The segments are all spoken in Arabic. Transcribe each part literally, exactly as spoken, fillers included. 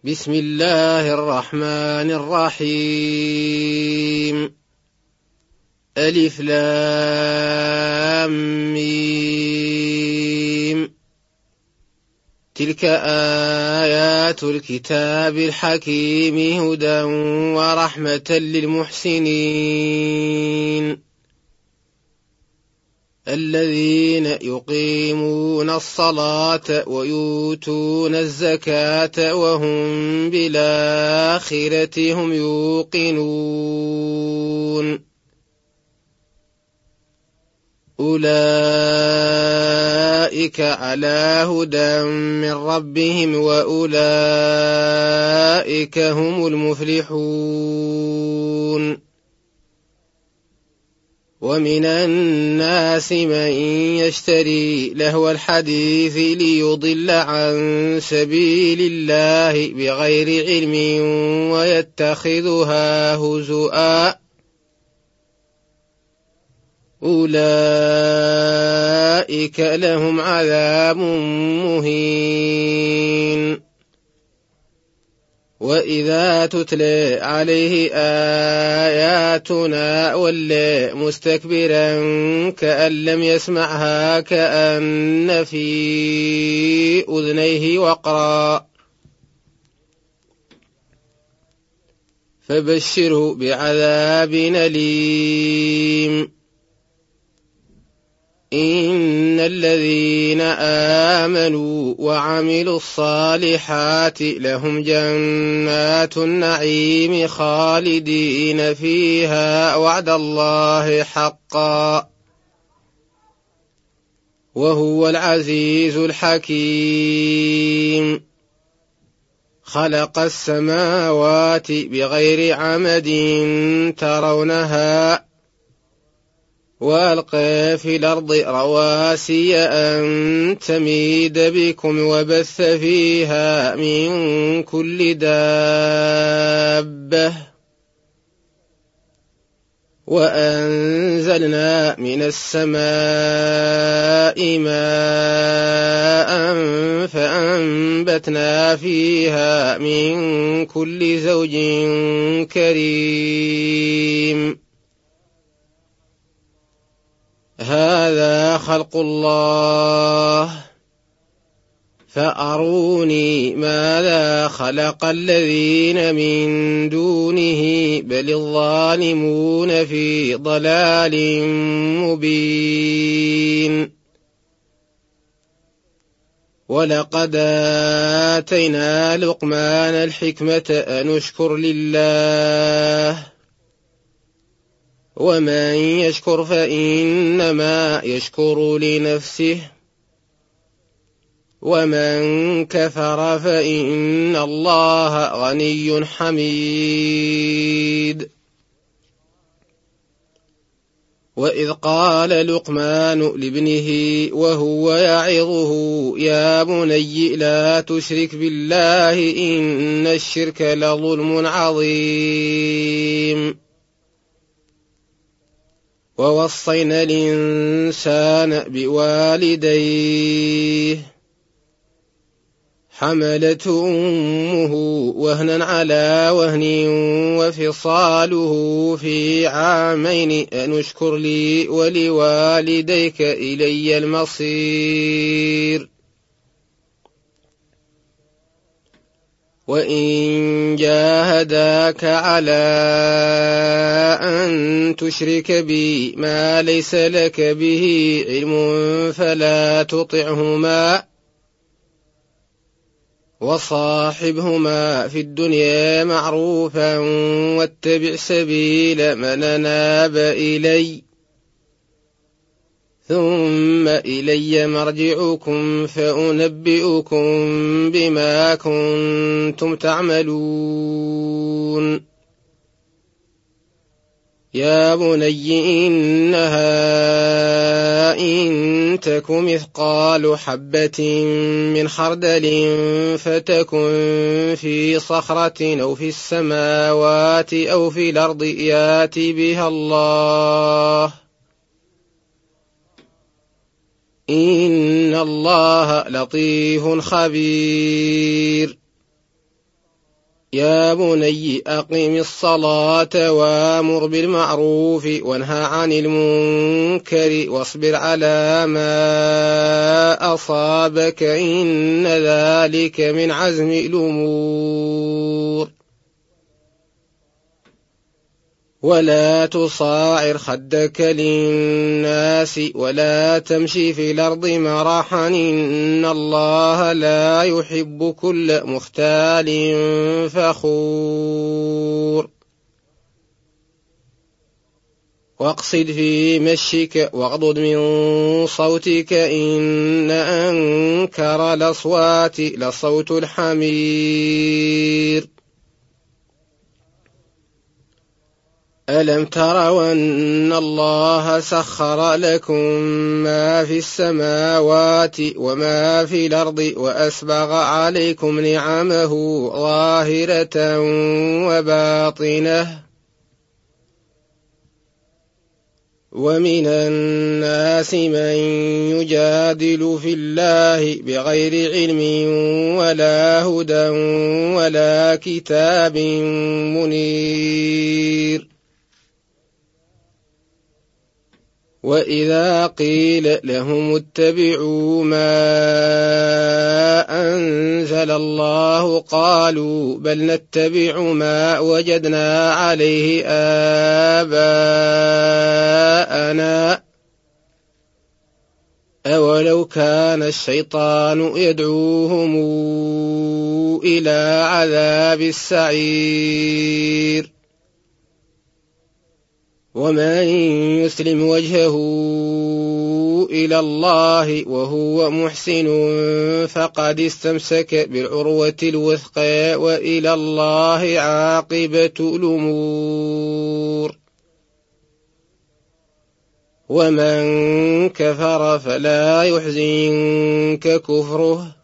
بسم الله الرحمن الرحيم. ألف لام ميم. تلك آيات الكتاب الحكيم هدى ورحمة للمحسنين الذين يقيمون الصلاة ويؤتون الزكاة وهم بالآخرة هم يوقنون أولئك على هدى من ربهم وأولئك هم المفلحون. ومن الناس من يشتري لهو الحديث ليضل عن سبيل الله بغير علم ويتخذها هزؤا أولئك لهم عذاب مهين. وإذا تتلى عليه آياتنا ولى مستكبرا كأن لم يسمعها كأن في أذنيه وقرا فبشره بعذاب أليم. إن الذين آمنوا وعملوا الصالحات لهم جنات النعيم خالدين فيها وعد الله حقا وهو العزيز الحكيم. خلق السماوات بغير عمد ترونها وألقى في الأرض رواسي أن تميد بكم وبث فيها من كل دابة وأنزلنا من السماء ماء فأنبتنا فيها من كل زوج كريم. هذا خلق الله فأروني ماذا خلق الذين من دونه بل الظالمون في ضلال مبين. ولقد آتينا لقمان الحكمة أن اشكر لله ومن يشكر فإنما يشكر لنفسه ومن كفر فإن الله غني حميد. وإذ قال لقمان لابنه وهو يعظه يا بني لا تشرك بالله إن الشرك لظلم عظيم. ووصينا الإنسان بوالديه حملته أمه وهنا على وهن وفصاله في عامين أن اشكر لي ولوالديك إلي المصير. وإن جاهداك على أن تشرك بي ما ليس لك به علم فلا تطعهما وصاحبهما في الدنيا معروفا واتبع سبيل من أناب إلي ثم إلي مرجعكم فأنبئكم بما كنتم تعملون. يا بني إنها إن تك مثقال حبة من خردل فتكن في صخرة أو في السماوات أو في الأرض يأت بها الله إن الله لطيف خبير. يا بني أقم الصلاة وامر بالمعروف وانهى عن المنكر واصبر على ما أصابك إن ذلك من عزم الأمور ولا تصاعر خدك للناس ولا تمشي في الأرض مرحا إن الله لا يحب كل مختال فخور واقصد في مشيك واغضض من صوتك إن أنكر الأصوات لصوت الحمير ألم تروا أن الله سخر لكم ما في السماوات وما في الأرض وأسبغ عليكم نعمه ظاهرة وباطنة ومن الناس من يجادل في الله بغير علم ولا هدى ولا كتاب منير وإذا قيل لهم اتبعوا ما أنزل الله قالوا بل نتبع ما وجدنا عليه آباءنا أولو كان الشيطان يدعوهم إلى عذاب السعير ومن يسلم وجهه إلى الله وهو محسن فقد استمسك بالعروة الوثقى وإلى الله عاقبة الأمور ومن كفر فلا يحزنك كفره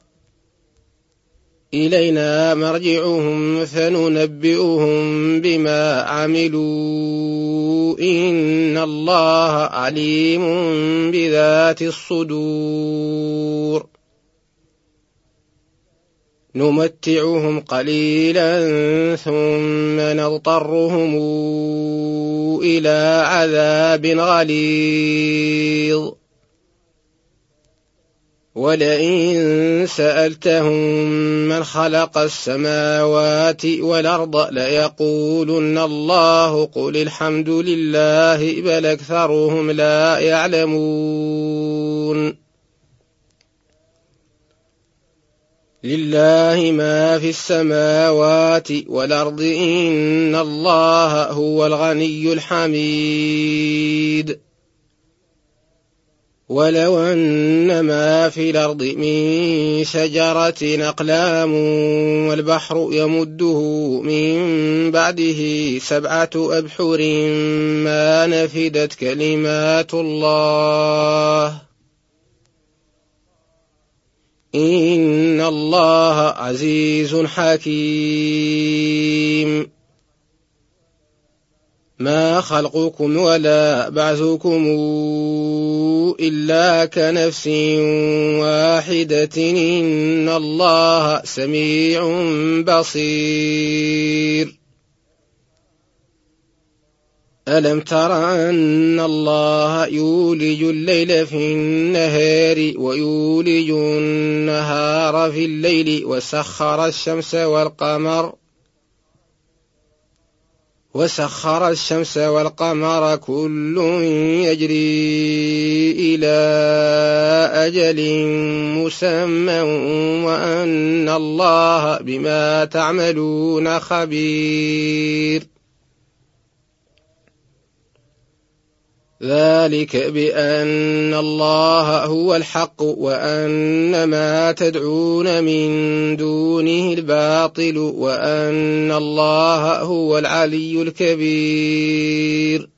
إلينا مرجعهم فننبئهم بما عملوا إن الله عليم بذات الصدور نمتعهم قليلا ثم نضطرهم إلى عذاب غليظ ولئن سألتهم من خلق السماوات والأرض ليقولن الله قل الحمد لله بل أكثرهم لا يعلمون لله ما في السماوات والأرض إن الله هو الغني الحميد ولو أن ما في الأرض من شجرة أقلام والبحر يمده من بعده سبعة أبحر ما نفدت كلمات الله إن الله عزيز حكيم ما خلقكم ولا بعثكم إلا كنفس واحدة إن الله سميع بصير ألم تر أن الله يولج الليل في النهار ويولج النهار في الليل وسخر الشمس والقمر وسخر الشمس والقمر كل يجري إلى أجل مسمى وأن الله بما تعملون خبير ذلك بأن الله هو الحق وأن ما تدعون من دونه الباطل وأن الله هو العلي الكبير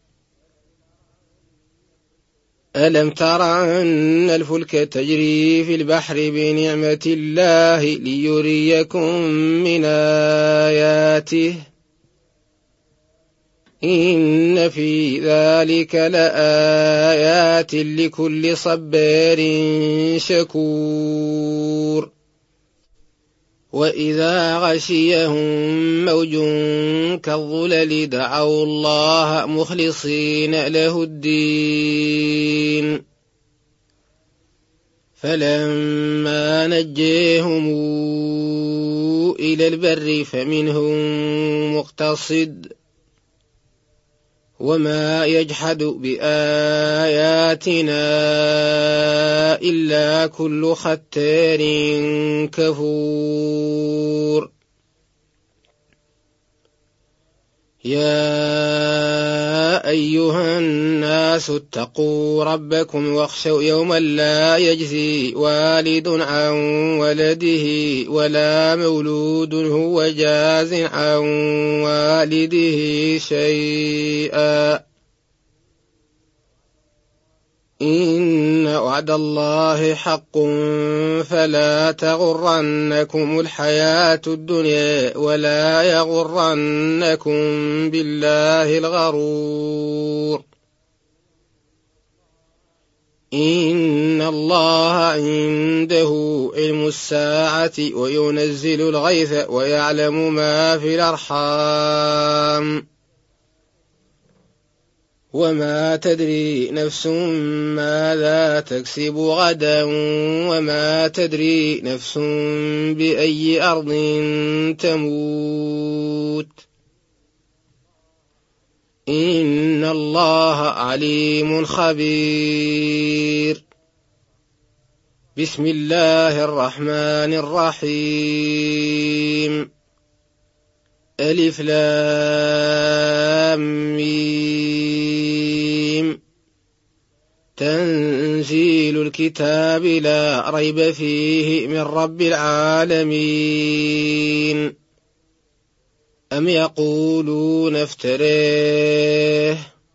ألم تر أن الفلك تجري في البحر بنعمة الله ليريكم من آياته إن في ذلك لآيات لكل صبار شكور وإذا غشيهم موج كالظلل دعوا الله مخلصين له الدين فلما نجيهم إلى البر فمنهم مقتصد وما يجحد بآياتنا إلا كل ختار كفور يا أيها الناس اتقوا ربكم واخشوا يوما لا يجزي والد عن ولده ولا مولود هو جاز عن والده شيئا إن وعد الله حق فلا تغرنكم الحياة الدنيا ولا يغرنكم بالله الغرور إن الله عنده علم الساعة وينزل الغيث ويعلم ما في الأرحام وما تدري نفس ماذا تكسب غدا وما تدري نفس بأي أرض تموت إن الله عليم خبير بسم الله الرحمن الرحيم ألف لام ميم تنزيل الكتاب لا ريب فيه من رب العالمين أم يقولون افتريه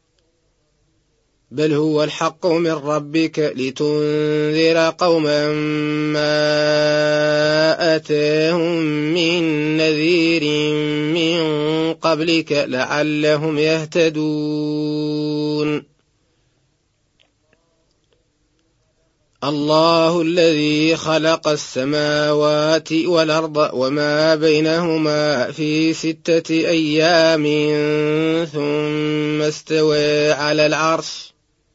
بل هو الحق من ربك لتنذر قوما ما أتاهم من نذير من قبلك لعلهم يهتدون الله الذي خلق السماوات والأرض وما بينهما في ستة أيام ثم استوى على العرش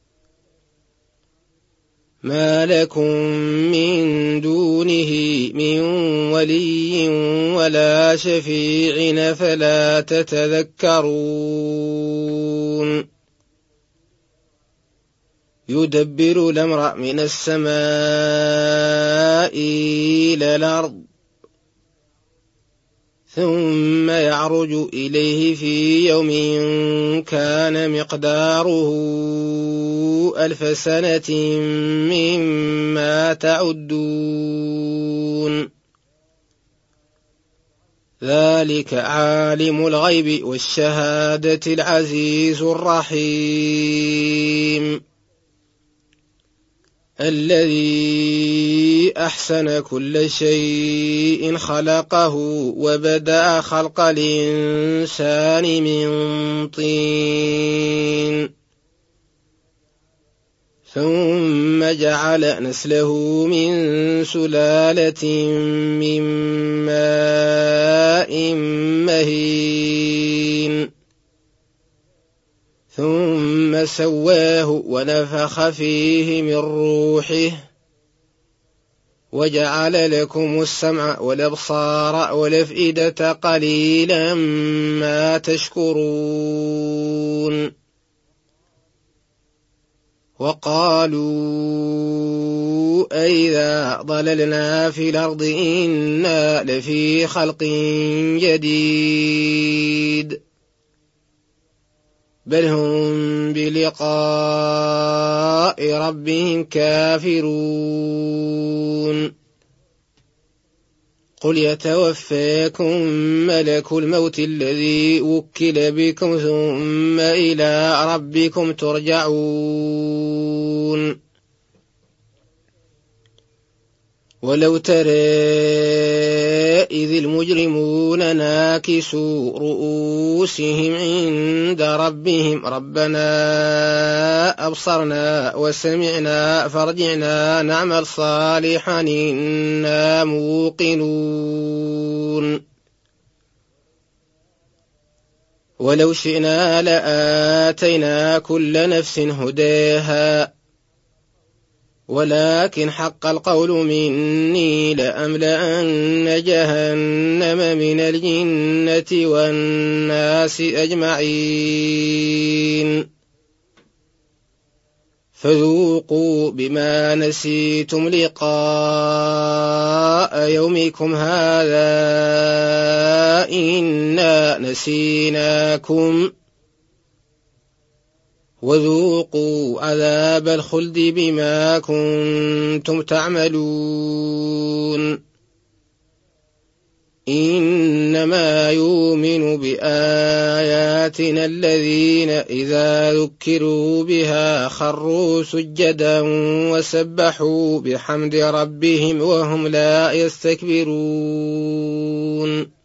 ما لكم من دونه من ولي ولا شفيع فلا تتذكرون يدبر الأمر من السماء إلى الأرض ثم يعرج إليه في يوم كان مقداره ألف سنة مما تعدون ذلك عالم الغيب والشهادة العزيز الرحيم الذي أحسن كل شيء خلقه وبدأ خلق الإنسان من طين ثم جعل نسله من سلالة من ماء مهين ثم سواه ونفخ فيه من روحه وجعل لكم السمع والأبصار والأفئدة قليلا ما تشكرون وقالوا أئذا ضللنا في الأرض إنا لفي خلق جديد بل هم بلقاء ربهم كافرون قل يتوفاكم ملك الموت الذي وكل بكم ثم إلى ربكم ترجعون ولو ترى إذ المجرمون ناكسوا رؤوسهم عند ربهم ربنا أبصرنا وسمعنا فارجعنا نعمل صالحا إنا موقنون ولو شئنا لآتينا كل نفس هداها ولكن حق القول مني لأملأن جهنم من الجنة والناس أجمعين فذوقوا بما نسيتم لقاء يومكم هذا إنا نسيناكم وذوقوا عذاب الخلد بما كنتم تعملون إنما يؤمن بآياتنا الذين إذا ذكروا بها خروا سجدا وسبحوا بحمد ربهم وهم لا يستكبرون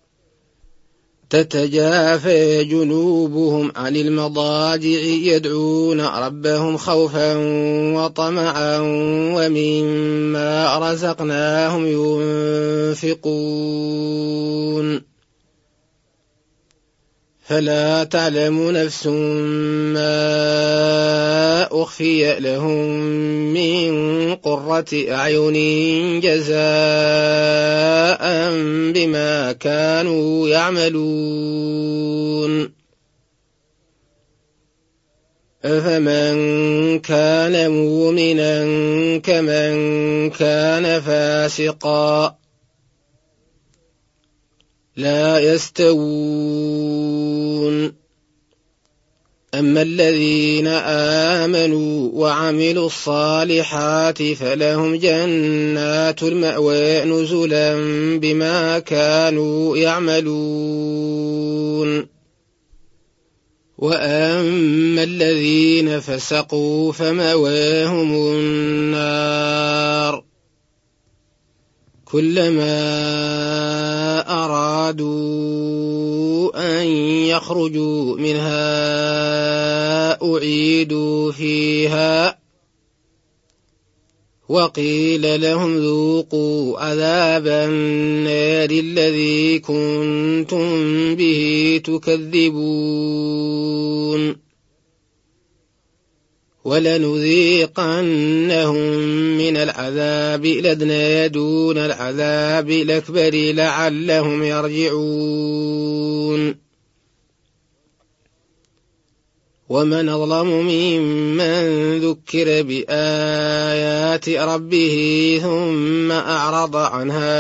تتجافى جنوبهم عن المضاجع يدعون ربهم خوفا وطمعا ومما رزقناهم ينفقون فلا تعلم نفس ما أخفي لهم من قرة أعين جزاء بما كانوا يعملون أفمن كان مؤمنا كمن كان فاسقا لا يستوون أما الذين آمنوا وعملوا الصالحات فلهم جنات المأوى نزلا بما كانوا يعملون وأما الذين فسقوا فمأواهم النار كلما أرادوا أن يخرجوا منها أعيدوا فيها وقيل لهم ذوقوا عذاب النار الذي كنتم به تكذبون ولنذيقنهم من العذاب الأدنى دون العذاب الأكبر لعلهم يرجعون ومن أظلم ممن ذكر بآيات ربه ثم أعرض عنها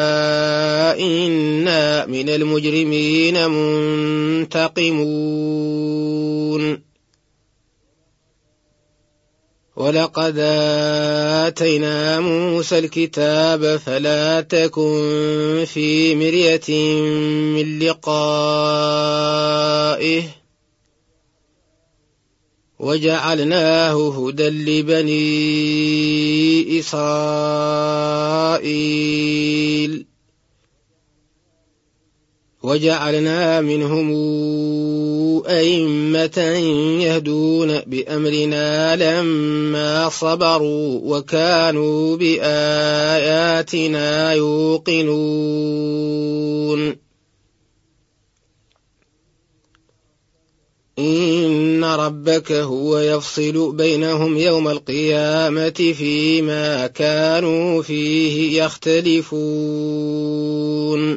إنا من المجرمين منتقمون ولقد آتينا موسى الكتاب فلا تكن في مرية من لقائه وجعلناه هدى لبني إسرائيل وجعلنا منهم أئمة يهدون بأمرنا لما صبروا وكانوا بآياتنا يوقنون إن ربك هو يفصل بينهم يوم القيامة فيما كانوا فيه يختلفون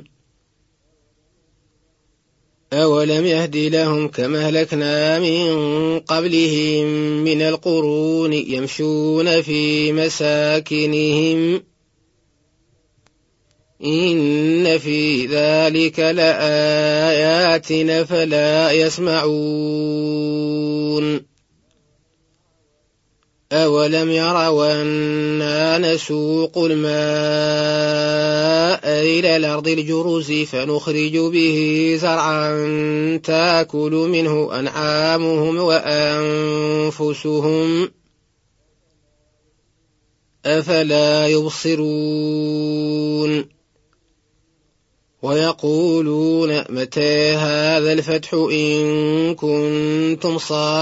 أولم يهد لهم كما أهلكنا من قبلهم من القرون يمشون في مساكنهم إن في ذلك لآيات فلا يسمعون أولم يروا أنا نسوق الماء إلى الأرض الجرز فنخرج به زرعا تأكل منه أنعامهم وأنفسهم أفلا يبصرون ويقولون متى هذا الفتح إن كنتم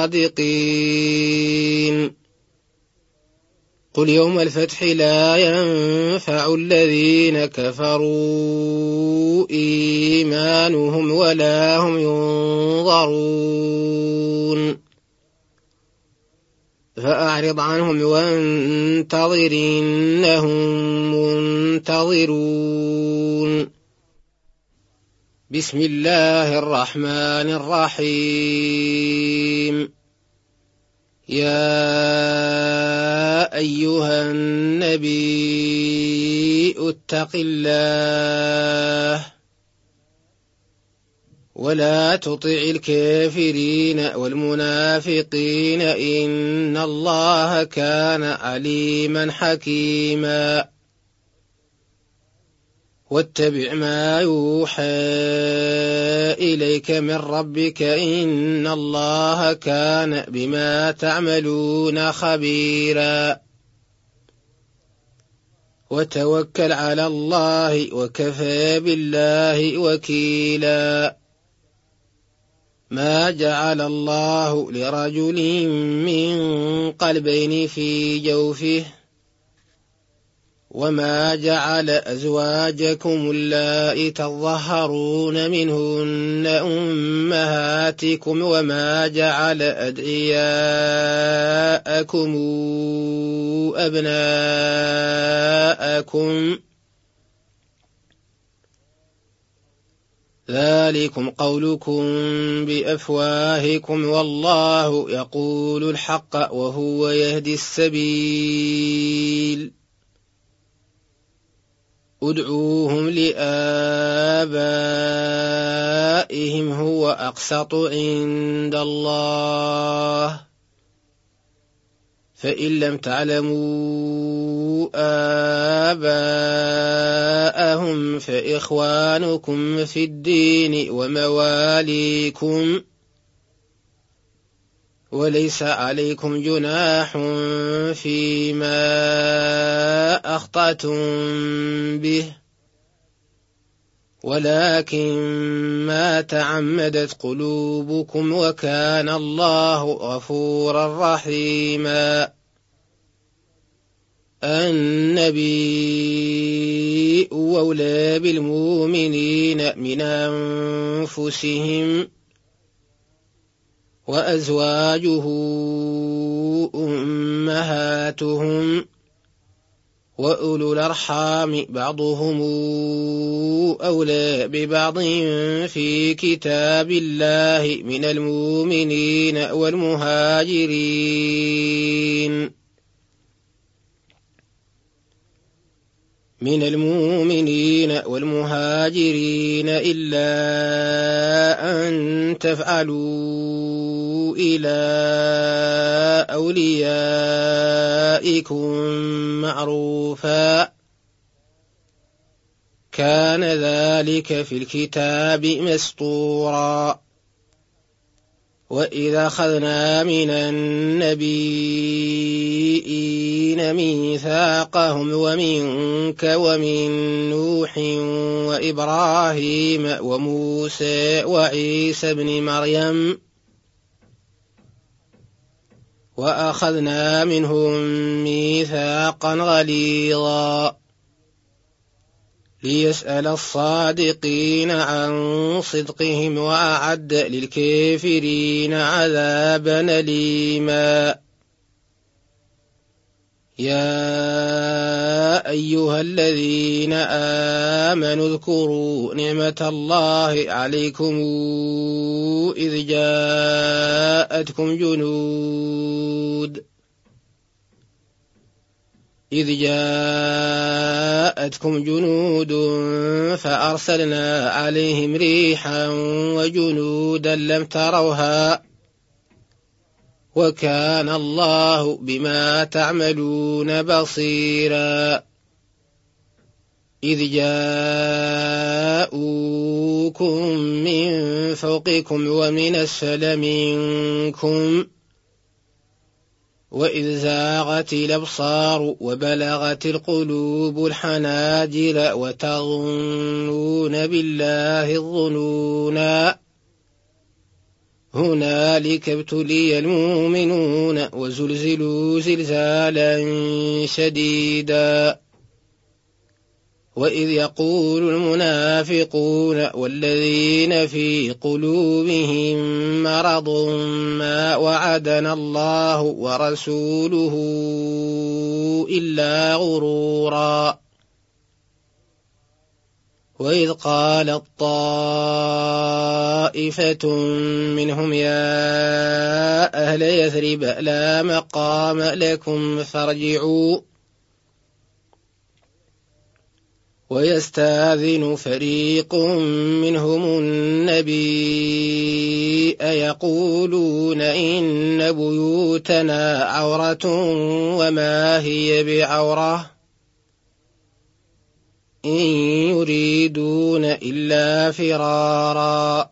صادقين قل يوم الفتح لا ينفع الذين كفروا إيمانهم ولا هم ينظرون فأعرض عنهم وانتظر إنهم منتظرون بسم الله الرحمن الرحيم يا أيها النبي اتق الله ولا تطع الكافرين والمنافقين إن الله كان عليما حكيما واتبع ما يوحى إليك من ربك إن الله كان بما تعملون خبيرا وتوكل على الله وكفى بالله وكيلا ما جعل الله لرجل من قلبين في جوفه وما جعل أزواجكم اللائي تظهرون منهن أمهاتكم وما جعل أدعياءكم أبناءكم ذلكم قولكم بأفواهكم والله يقول الحق وهو يهدي السبيل ادعوهم لآبائهم هو أقسط عند الله فإن لم تعلموا آباءهم فإخوانكم في الدين ومواليكم وليس عليكم جناح فيما أخطأتم به ولكن ما تعمدت قلوبكم وكان الله غفورا رحيما النبي أولى بالمؤمنين من أنفسهم وأزواجه أمهاتهم وأولو الأرحام بعضهم أولى ببعض في كتاب الله من المؤمنين والمهاجرين من المؤمنين والمهاجرين إلا أن تفعلوا إلى أوليائكم معروفا كان ذلك في الكتاب مسطورا وإذا أخذنا من النبيين ميثاقهم ومنك ومن نوح وإبراهيم وموسى وعيسى بن مريم وأخذنا منهم ميثاقا غليظا ليسأل الصادقين عن صدقهم وأعد للكافرين عذابا أليما يا أيها الذين آمنوا اذكروا نعمة الله عليكم إذ جاءتكم جنود إذ جاءتكم جنود فأرسلنا عليهم ريحا وجنودا لم تروها وكان الله بما تعملون بصيرا إذ جاءوكم من فوقكم ومن أسفل منكم وإذ زاغت الأبصار وبلغت القلوب الحناجر وتظنون بالله الظنونا هنالك ابتلي المؤمنون وزلزلوا زلزالا شديدا وإذ يقول المنافقون والذين في قلوبهم مرض ما وعدنا الله ورسوله إلا غرورا وإذ قالت طائفة منهم يا أهل يثرب لا مقام لكم فارجعوا ويستاذن فريق منهم النبي يقولون إن بيوتنا عورة وما هي بعورة إن يريدون إلا فرارا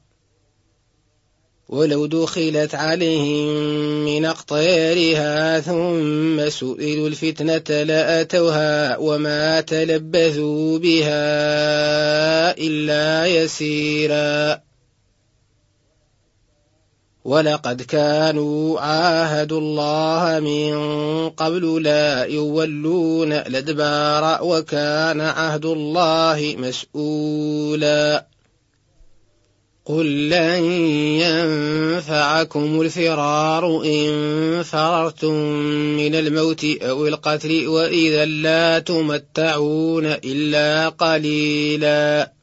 ولو دخلت عليهم من أقطارها ثم سئلوا الفتنة لأتوها وما تلبثوا بها إلا يسيرا ولقد كانوا عاهدوا الله من قبل لا يولون الأدبار وكان عهد الله مسؤولا قل لن ينفعكم الفرار إن فررتم من الموت أو القتل وإذا لا تمتعون إلا قليلا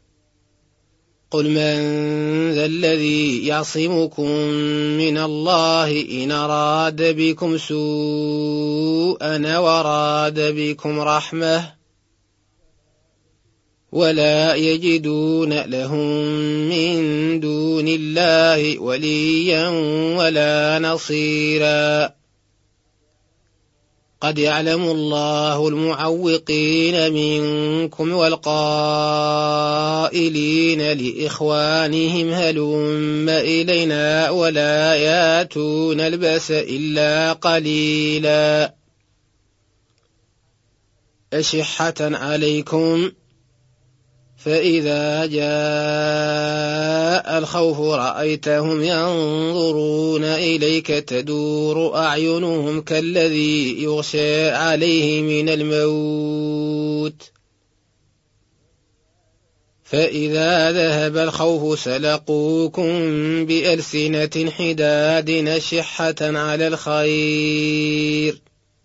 قل من ذا الذي يعصمكم من الله إن أراد بكم سوءا وراد بكم رحمة ولا يجدون لهم من دون الله وليا ولا نصيرا قد يعلم الله المعوقين منكم والقائلين لإخوانهم هلم إلينا ولا ياتون البأس إلا قليلا أشحة عليكم فإذا جاء الخوف رأيتهم ينظرون إليك تدور أعينهم كالذي يغشى عليه من الموت فإذا ذهب الخوف سلقوكم بألسنة حداد أشحة على الخير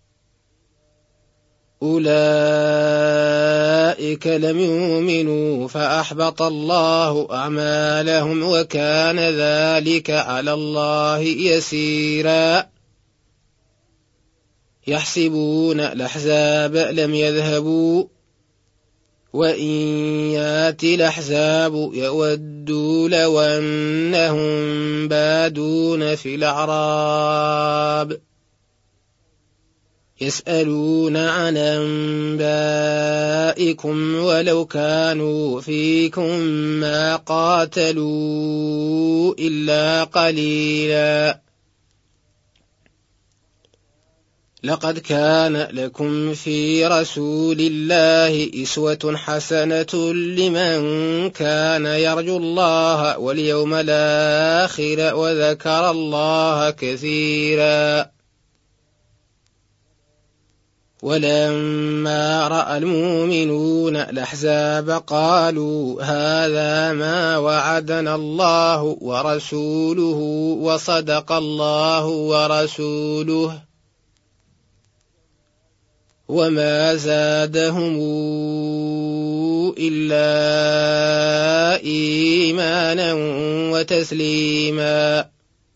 أولئك لم يؤمنوا فأحبط الله أعمالهم وكان ذلك على الله يسيرا يحسبون الأحزاب لم يذهبوا وإن ياتي الأحزاب يودوا لو أنهم بادون في الأعراب يسألون عن أنبائكم ولو كانوا فيكم ما قاتلوا إلا قليلا لقد كان لكم في رسول الله أسوة حسنة لمن كان يرجو الله واليوم الآخر وذكر الله كثيرا ولما رأى المؤمنون الأحزاب قالوا هذا ما وعدنا الله ورسوله وصدق الله ورسوله وما زادهم إلا إيمانا وتسليما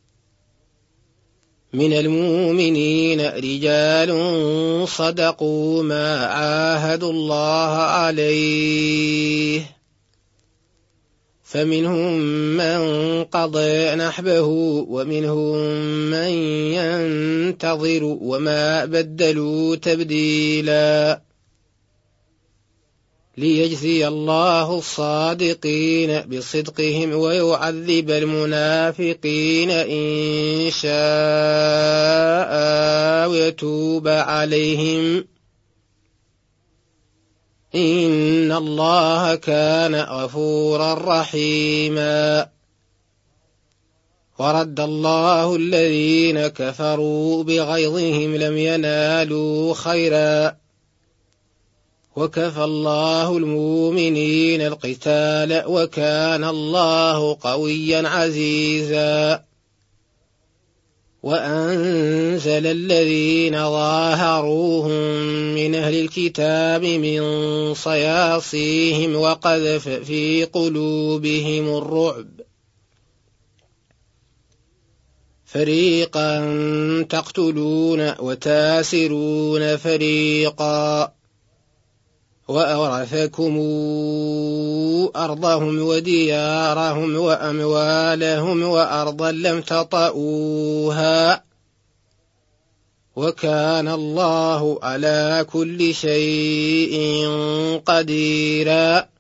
من المؤمنين رجال صدقوا ما عاهدوا الله عليه فمنهم من قضى نحبه ومنهم من ينتظر وما بدلوا تبديلا ليجزي الله الصادقين بصدقهم ويعذب المنافقين إن شاء ويتوب عليهم إن الله كان غفورا رحيما. ورد الله الذين كفروا بغيظهم لم ينالوا خيرا وكفى الله المؤمنين القتال وكان الله قويا عزيزا. وأنزل الذين ظاهروهم من أهل الكتاب من صياصيهم وقذف في قلوبهم الرعب فريقا تقتلون وتاسرون فريقا وأورثكم أرضهم وديارهم وأموالهم وأرضا لم تطئوها وكان الله على كل شيء قديرا.